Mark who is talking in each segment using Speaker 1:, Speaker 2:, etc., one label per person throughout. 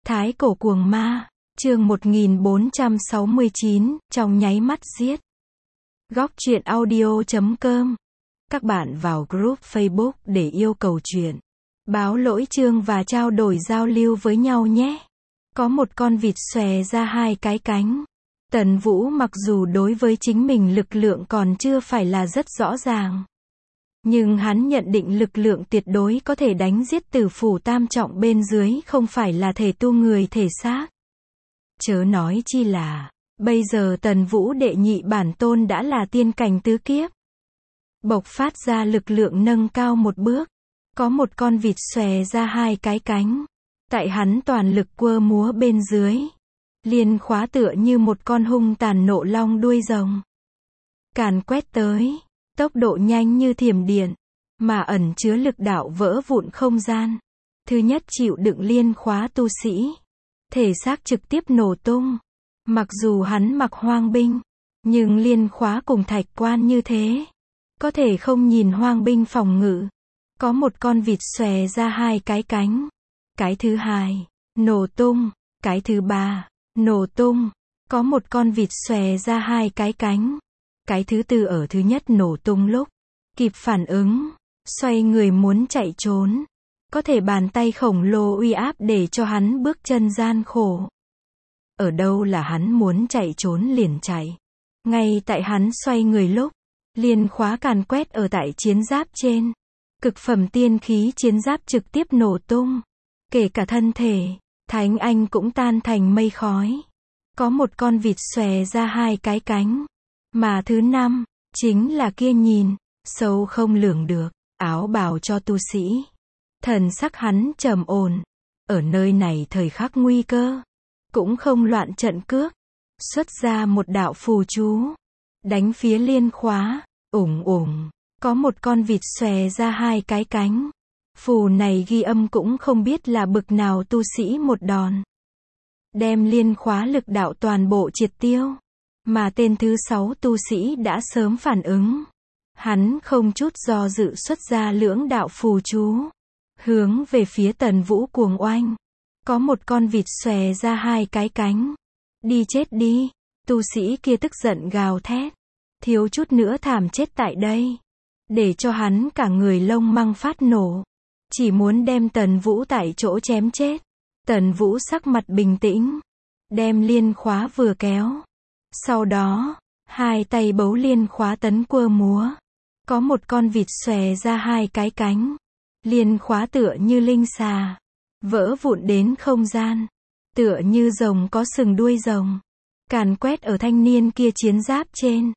Speaker 1: Thái cổ cuồng ma, chương 1469, trong nháy mắt giết. Góc truyện audio.com. Các bạn vào group Facebook để yêu cầu chuyện, báo lỗi chương và trao đổi giao lưu với nhau nhé. Có một con vịt xòe ra hai cái cánh. Tần Vũ mặc dù đối với chính mình lực lượng còn chưa phải là rất rõ ràng, nhưng hắn nhận định lực lượng tuyệt đối có thể đánh giết tử phủ tam trọng bên dưới không phải là thể tu người thể xác. Chớ nói chi là, bây giờ Tần Vũ đệ nhị bản tôn đã là tiên cảnh tứ kiếp. Bộc phát ra lực lượng nâng cao một bước. Có một con vịt xòe ra hai cái cánh. Tại hắn toàn lực quơ múa bên dưới. Liên khóa tựa như một con hung tàn nộ long đuôi rồng. Càn quét tới. Tốc độ nhanh như thiểm điện, mà ẩn chứa lực đạo vỡ vụn không gian. Thứ nhất chịu đựng liên khóa tu sĩ. Thể xác trực tiếp nổ tung. Mặc dù hắn mặc hoang binh, nhưng liên khóa cùng thạch quan như thế. Có thể không nhìn hoang binh phòng ngự. Có một con vịt xòe ra hai cái cánh. Cái thứ hai, nổ tung. Cái thứ ba, nổ tung. Có một con vịt xòe ra hai cái cánh. Cái thứ tư ở thứ nhất nổ tung lúc kịp phản ứng, xoay người muốn chạy trốn. Có thể bàn tay khổng lồ uy áp để cho hắn bước chân gian khổ. Ở đâu là hắn muốn chạy trốn liền chạy. Ngay tại hắn xoay người lúc, liên khóa càn quét ở tại chiến giáp trên. Cực phẩm tiên khí chiến giáp trực tiếp nổ tung. Kể cả thân thể, Thánh Anh cũng tan thành mây khói. Có một con vịt xòe ra hai cái cánh. Mà thứ năm, chính là kia nhìn, sâu không lường được, áo bào cho tu sĩ. Thần sắc hắn trầm ổn. Ở nơi này thời khắc nguy cơ, cũng không loạn trận cước. Xuất ra một đạo phù chú. Đánh phía liên khóa, ủng ủng. Có một con vịt xòe ra hai cái cánh. Phù này ghi âm cũng không biết là bực nào tu sĩ một đòn. Đem liên khóa lực đạo toàn bộ triệt tiêu. Mà tên thứ 6 tu sĩ đã sớm phản ứng. Hắn không chút do dự xuất ra lưỡng đạo phù chú. Hướng về phía Tần Vũ cuồng oanh. Có một con vịt xòe ra hai cái cánh. Đi chết đi. Tu sĩ kia tức giận gào thét. Thiếu chút nữa thảm chết tại đây. Để cho hắn cả người lông măng phát nổ. Chỉ muốn đem Tần Vũ tại chỗ chém chết. Tần Vũ sắc mặt bình tĩnh. Đem liên khóa vừa kéo. Sau đó, hai tay bấu liên khóa tấn quơ múa. Có một con vịt xòe ra hai cái cánh. Liên khóa tựa như linh xà. Vỡ vụn đến không gian. Tựa như rồng có sừng đuôi rồng. Càn quét ở thanh niên kia chiến giáp trên.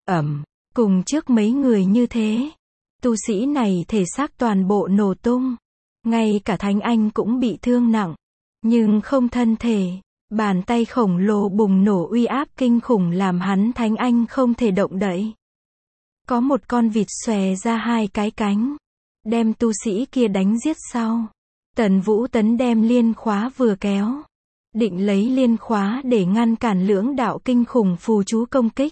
Speaker 1: Cùng trước mấy người như thế. Tu sĩ này thể xác toàn bộ nổ tung. Ngay cả Thánh Anh cũng bị thương nặng. Nhưng không thân thể. Bàn tay khổng lồ bùng nổ uy áp kinh khủng làm hắn Thánh Anh không thể động đậy. Có một con vịt xòe ra hai cái cánh. Đem tu sĩ kia đánh giết sau. Tần Vũ tấn đem liên khóa vừa kéo. Định lấy liên khóa để ngăn cản lưỡng đạo kinh khủng phù chú công kích.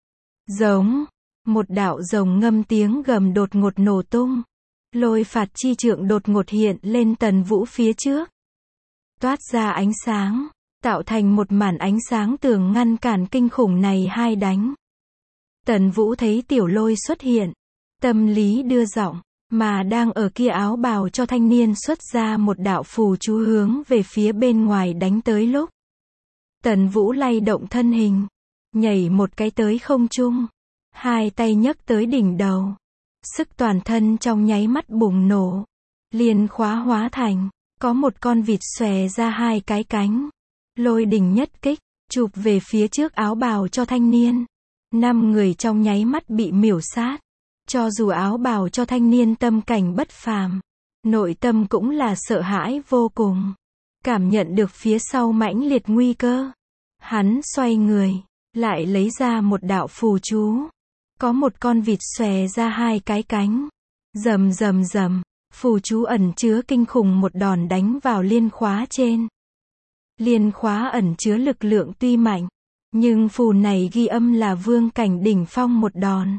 Speaker 1: Giống. Một đạo rồng ngâm tiếng gầm đột ngột nổ tung. Lôi phạt chi trượng đột ngột hiện lên Tần Vũ phía trước. Toát ra ánh sáng. Tạo thành một màn ánh sáng tường ngăn cản kinh khủng này hai đánh. Tần Vũ thấy tiểu lôi xuất hiện. Tâm lý đưa giọng. Mà đang ở kia áo bào cho thanh niên xuất ra một đạo phù chú hướng về phía bên ngoài đánh tới lúc. Tần Vũ lay động thân hình. Nhảy một cái tới không trung. Hai tay nhấc tới đỉnh đầu. Sức toàn thân trong nháy mắt bùng nổ. Liên khóa hóa thành. Có một con vịt xòe ra hai cái cánh. Lôi đỉnh nhất kích. Chụp về phía trước áo bào cho thanh niên. 5 người trong nháy mắt bị miểu sát. Cho dù áo bào cho thanh niên tâm cảnh bất phàm. Nội tâm cũng là sợ hãi vô cùng. Cảm nhận được phía sau mãnh liệt nguy cơ. Hắn xoay người. Lại lấy ra một đạo phù chú. Có một con vịt xòe ra hai cái cánh. Rầm rầm rầm. Phù chú ẩn chứa kinh khủng một đòn đánh vào liên khóa trên. Liên khóa ẩn chứa lực lượng tuy mạnh. Nhưng phù này ghi âm là vương cảnh đỉnh phong một đòn.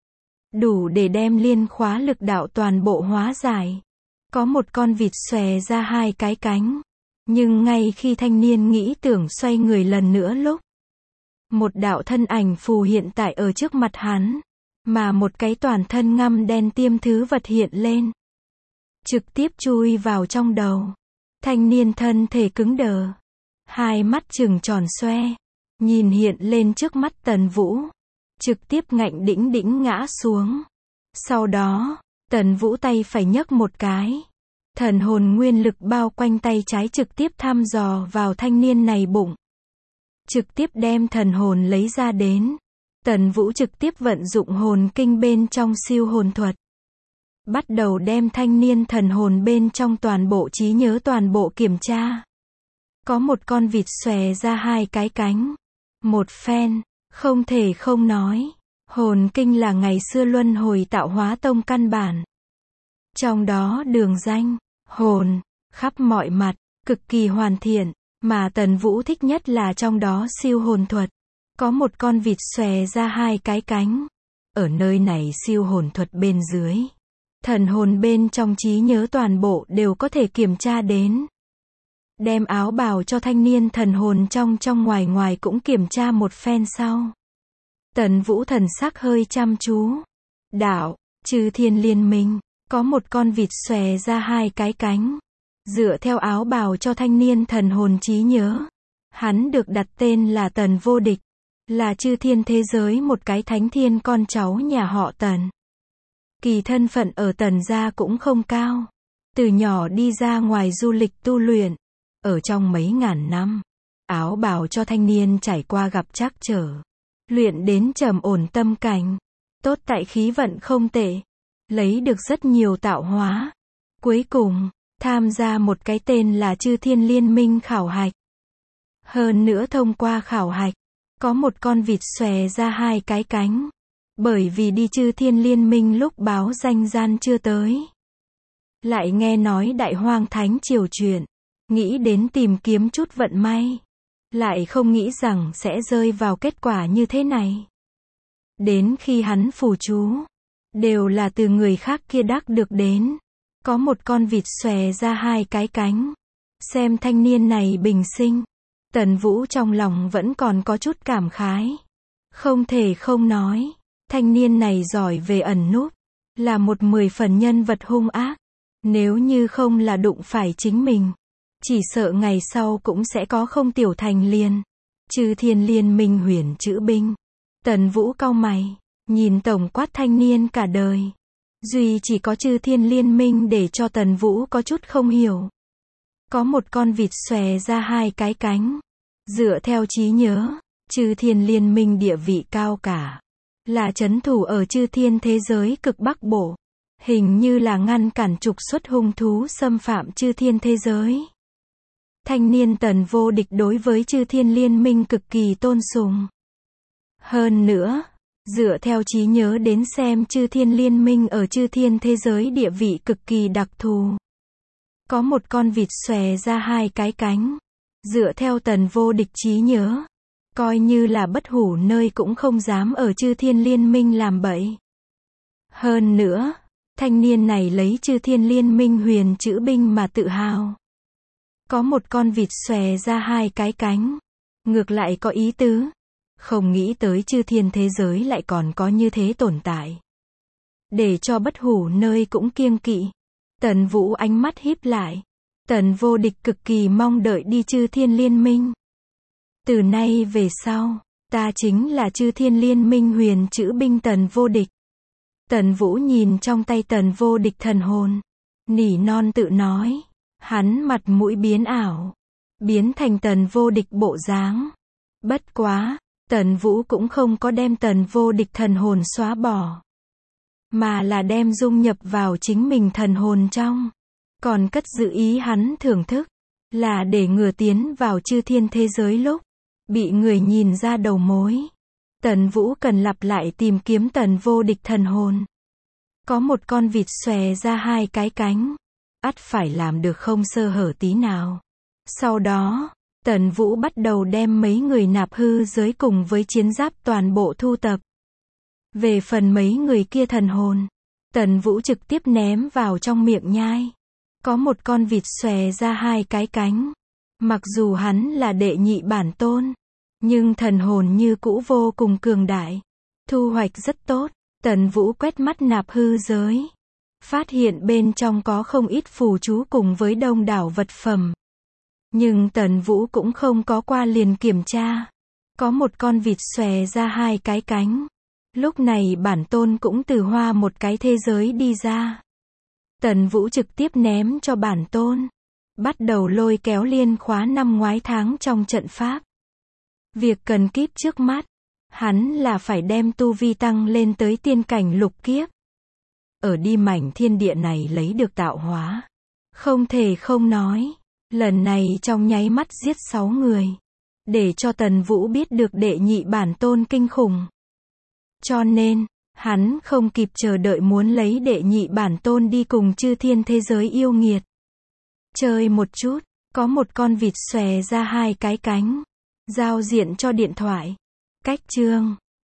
Speaker 1: Đủ để đem liên khóa lực đạo toàn bộ hóa giải. Có một con vịt xòe ra hai cái cánh. Nhưng ngay khi thanh niên nghĩ tưởng xoay người lần nữa lúc, một đạo thân ảnh phù hiện tại ở trước mặt hắn, mà một cái toàn thân ngăm đen tiêm thứ vật hiện lên, trực tiếp chui vào trong đầu. Thanh niên thân thể cứng đờ, hai mắt trừng tròn xoe, nhìn hiện lên trước mắt Tần Vũ, trực tiếp ngạnh đĩnh đĩnh ngã xuống. Sau đó, Tần Vũ tay phải nhấc một cái, thần hồn nguyên lực bao quanh tay trái trực tiếp thăm dò vào thanh niên này bụng, trực tiếp đem thần hồn lấy ra đến. Tần Vũ trực tiếp vận dụng hồn kinh bên trong siêu hồn thuật, bắt đầu đem thanh niên thần hồn bên trong toàn bộ trí nhớ toàn bộ kiểm tra. Có một con vịt xòe ra hai cái cánh, một phen, không thể không nói, hồn kinh là ngày xưa luân hồi tạo hóa tông căn bản. Trong đó đường danh, hồn, khắp mọi mặt, cực kỳ hoàn thiện, mà Tần Vũ thích nhất là trong đó siêu hồn thuật. Có một con vịt xòe ra hai cái cánh. Ở nơi này siêu hồn thuật bên dưới, thần hồn bên trong trí nhớ toàn bộ đều có thể kiểm tra đến. Đem áo bào cho thanh niên thần hồn trong ngoài ngoài cũng kiểm tra một phen sau. Tần Vũ thần sắc hơi chăm chú. Đạo, Chư Thiên Liên Minh, có một con vịt xòe ra hai cái cánh. Dựa theo áo bào cho thanh niên thần hồn trí nhớ, hắn được đặt tên là Tần Vô Địch, là chư thiên thế giới một cái thánh thiên con cháu nhà họ Tần. Kỳ thân phận ở Tần gia cũng không cao. Từ nhỏ đi ra ngoài du lịch tu luyện, ở trong mấy ngàn năm, áo bào cho thanh niên trải qua gặp trắc trở, luyện đến trầm ổn tâm cảnh, tốt tại khí vận không tệ, lấy được rất nhiều tạo hóa. Cuối cùng, tham gia một cái tên là Chư Thiên Liên Minh khảo hạch. Hơn nữa thông qua khảo hạch, có một con vịt xòe ra hai cái cánh. Bởi vì đi Chư Thiên Liên Minh lúc báo danh gian chưa tới, lại nghe nói Đại Hoang Thánh Triều chuyện, nghĩ đến tìm kiếm chút vận may, lại không nghĩ rằng sẽ rơi vào kết quả như thế này. Đến khi hắn phù chú, đều là từ người khác kia đắc được đến. Có một con vịt xòe ra hai cái cánh. Xem thanh niên này bình sinh, Tần Vũ trong lòng vẫn còn có chút cảm khái. Không thể không nói, thanh niên này giỏi về ẩn núp, là một 10 phần nhân vật hung ác. Nếu như không là đụng phải chính mình, chỉ sợ ngày sau cũng sẽ có không tiểu thành liền. Chư Thiên Liên Minh huyền chữ binh. Tần Vũ cau mày, nhìn tổng quát thanh niên cả đời. Duy chỉ có Chư Thiên Liên Minh để cho Tần Vũ có chút không hiểu. Có một con vịt xòe ra hai cái cánh. Dựa theo trí nhớ, Chư Thiên Liên Minh địa vị cao cả, là trấn thủ ở Chư Thiên thế giới cực Bắc Bộ. Hình như là ngăn cản trục xuất hung thú xâm phạm Chư Thiên thế giới. Thanh niên Tần Vô Địch đối với Chư Thiên Liên Minh cực kỳ tôn sùng. Hơn nữa, dựa theo trí nhớ đến xem Chư Thiên Liên Minh ở Chư Thiên thế giới địa vị cực kỳ đặc thù. Có một con vịt xòe ra hai cái cánh. Dựa theo Tần Vô Địch trí nhớ, coi như là bất hủ nơi cũng không dám ở Chư Thiên Liên Minh làm bậy. Hơn nữa, thanh niên này lấy Chư Thiên Liên Minh huyền chữ binh mà tự hào. Có một con vịt xòe ra hai cái cánh. Ngược lại có ý tứ. Không nghĩ tới Chư Thiên thế giới lại còn có như thế tồn tại. Để cho bất hủ nơi cũng kiêng kỵ. Tần Vũ ánh mắt híp lại. Tần Vô Địch cực kỳ mong đợi đi Chư Thiên Liên Minh. Từ nay về sau, ta chính là Chư Thiên Liên Minh huyền chữ binh Tần Vô Địch. Tần Vũ nhìn trong tay Tần Vô Địch thần hồn, nỉ non tự nói. Hắn mặt mũi biến ảo, biến thành Tần Vô Địch bộ dáng. Bất quá, Tần Vũ cũng không có đem Tần Vô Địch thần hồn xóa bỏ, mà là đem dung nhập vào chính mình thần hồn trong. Còn cất giữ ý hắn thưởng thức, là để ngừa tiến vào Chư Thiên thế giới lúc bị người nhìn ra đầu mối. Tần Vũ cần lặp lại tìm kiếm Tần Vô Địch thần hồn. Có một con vịt xòe ra hai cái cánh, ắt phải làm được không sơ hở tí nào. Sau đó, Tần Vũ bắt đầu đem mấy người nạp hư giới cùng với chiến giáp toàn bộ thu tập. Về phần mấy người kia thần hồn, Tần Vũ trực tiếp ném vào trong miệng nhai. Có một con vịt xòe ra hai cái cánh. Mặc dù hắn là đệ nhị bản tôn, nhưng thần hồn như cũ vô cùng cường đại. Thu hoạch rất tốt, Tần Vũ quét mắt nạp hư giới. Phát hiện bên trong có không ít phù chú cùng với đông đảo vật phẩm. Nhưng Tần Vũ cũng không có qua liền kiểm tra. Có một con vịt xòe ra hai cái cánh. Lúc này bản tôn cũng từ hoa một cái thế giới đi ra. Tần Vũ trực tiếp ném cho bản tôn. Bắt đầu lôi kéo liên khóa năm ngoái tháng trong trận pháp. Việc cần kíp trước mắt, hắn là phải đem tu vi tăng lên tới tiên cảnh lục kiếp. Ở đi mảnh thiên địa này lấy được tạo hóa. Không thể không nói, lần này trong nháy mắt giết 6 người. Để cho Tần Vũ biết được đệ nhị bản tôn kinh khủng. Cho nên, hắn không kịp chờ đợi muốn lấy đệ nhị bản tôn đi cùng chư thiên thế giới yêu nghiệt. Chơi một chút, có một con vịt xòe ra hai cái cánh. Giao diện cho điện thoại. Cách chương